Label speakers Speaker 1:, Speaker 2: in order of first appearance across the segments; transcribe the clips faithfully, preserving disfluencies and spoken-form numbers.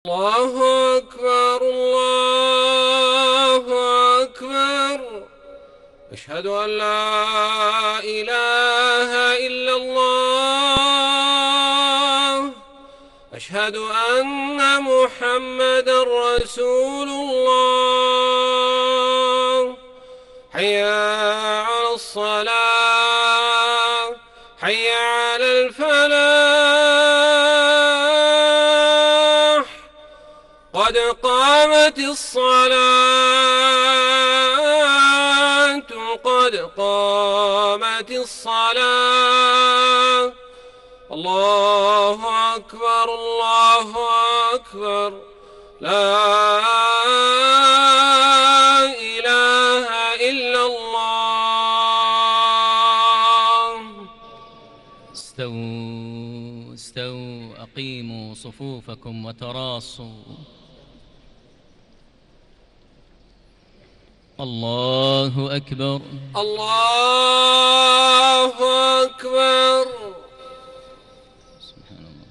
Speaker 1: الله أكبر الله أكبر. أشهد أن لا إله إلا الله. أشهد أن محمدا رسول الله. حي على الصلاة، حي على الفلاح، قد قامت الصلاة، قد قامت الصلاة. الله أكبر الله أكبر. لا إله إلا الله.
Speaker 2: استووا استووا أقيموا صفوفكم وتراصوا. الله أكبر
Speaker 1: الله أكبر.
Speaker 2: سبحان الله.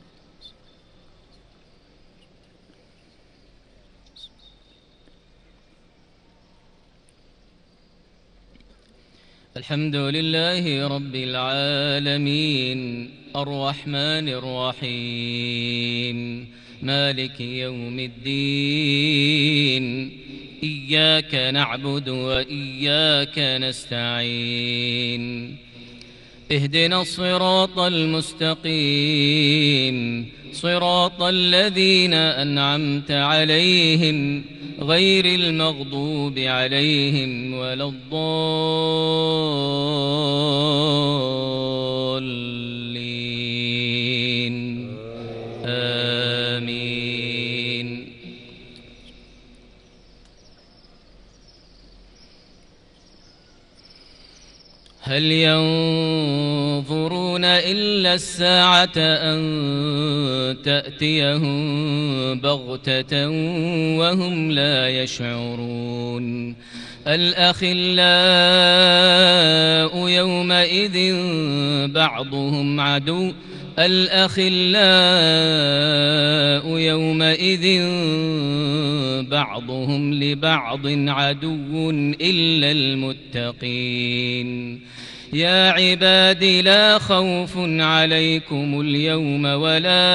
Speaker 2: الحمد لله رب العالمين، الرحمن الرحيم، مالك يوم الدين. إياك نعبد وإياك نستعين. اهدنا الصراط المستقيم، صراط الذين أنعمت عليهم غير المغضوب عليهم ولا الضالين. آمين. هل ينظرون إلا الساعة أن تأتيهم بغتة وهم لا يشعرون. الأخلاء يومئذ بعضهم عدو الأخلاء يومئذ بعضهم لبعض عدو إلا المتقين. يا عباد لا خوف عليكم اليوم ولا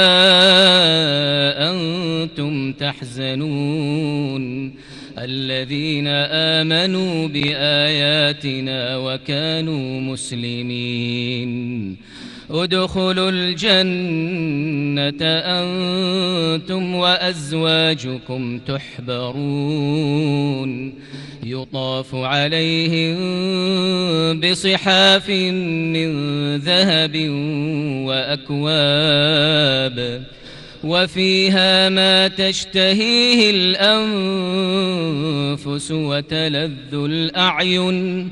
Speaker 2: أنتم تحزنون، الذين آمنوا بآياتنا وكانوا مسلمين. ادخلوا الجنة أنتم وأزواجكم تحبرون، يطاف عليهم بصحاف من ذهب وأكواب، وفيها ما تشتهيه الأنفس وتلذ الأعين،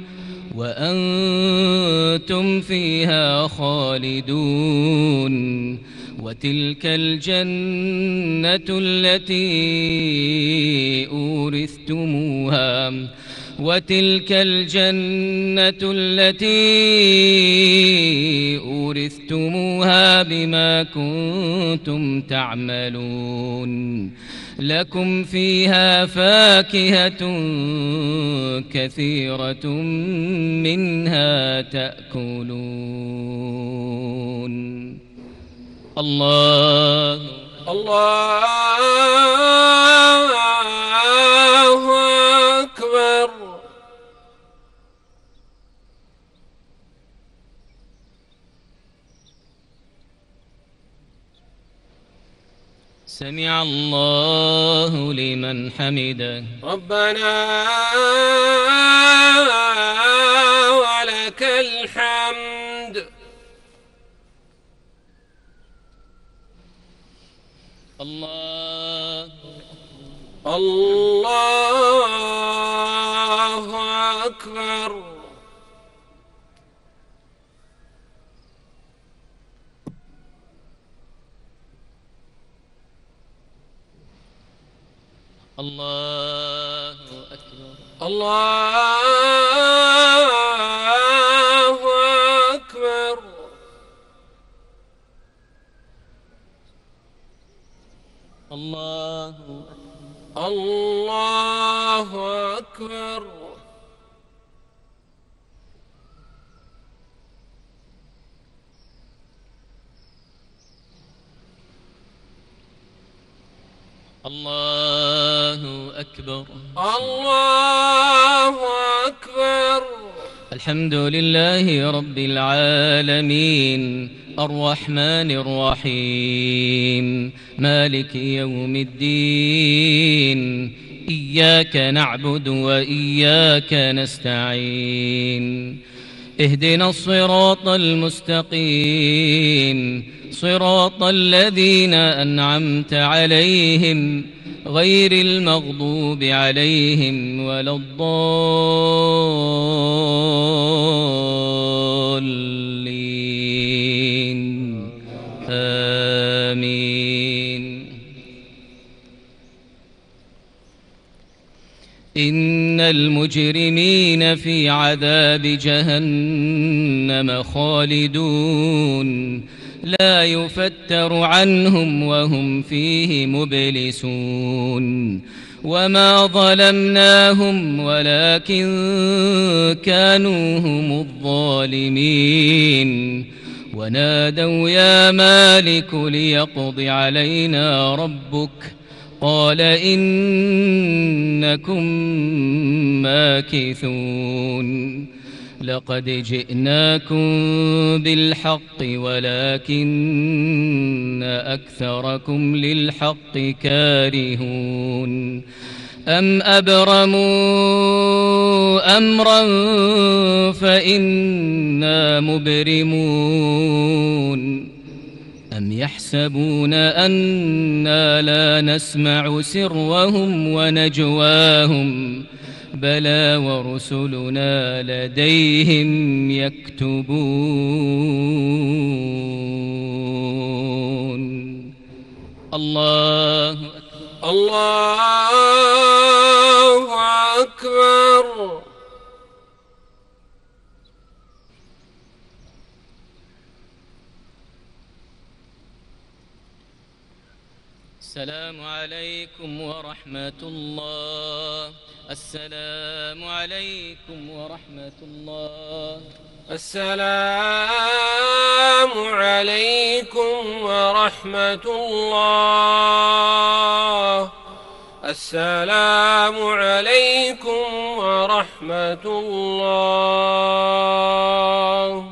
Speaker 2: وأنتم فيها خالدون. وتلك الجنة التي أورثتموها وتلك الجنة التي أورثتموها بما كنتم تعملون. لكم فيها فاكهة كثيرة منها تأكلون. الله
Speaker 1: الله أكبر.
Speaker 2: سمع الله لمن حمده.
Speaker 1: ربنا ولك الحمد.
Speaker 2: الله
Speaker 1: الله أكبر.
Speaker 2: الله أكبر.
Speaker 1: الله أكبر.
Speaker 2: الله
Speaker 1: الله أكبر.
Speaker 2: الله أكبر.
Speaker 1: الله أكبر.
Speaker 2: الحمد لله رب العالمين الرحمن الرحيم مالك يوم الدين إياك نعبد وإياك نستعين اهدنا الصراط المستقيم صراط الذين أنعمت عليهم غير المغضوب عليهم ولا الضالين آمين. إن المجرمين في عذاب جهنم خالدون لا يفتر عنهم وهم فيه مبلسون وما ظلمناهم ولكن كانوا هم الظالمين ونادوا يا مالك ليقض علينا ربك قال إنكم ماكثون لقد جئناكم بالحق ولكن أكثركم للحق كارهون أم أبرموا أمرا فإنا مبرمون أم يحسبون أنا لا نسمع سرهم ونجواهم بلى ورسلنا لديهم يكتبون. الله أكبر.
Speaker 1: الله أكبر.
Speaker 2: السلام عليكم ورحمة الله. السلام عليكم ورحمة الله.
Speaker 1: السلام عليكم ورحمة الله. السلام عليكم ورحمة الله.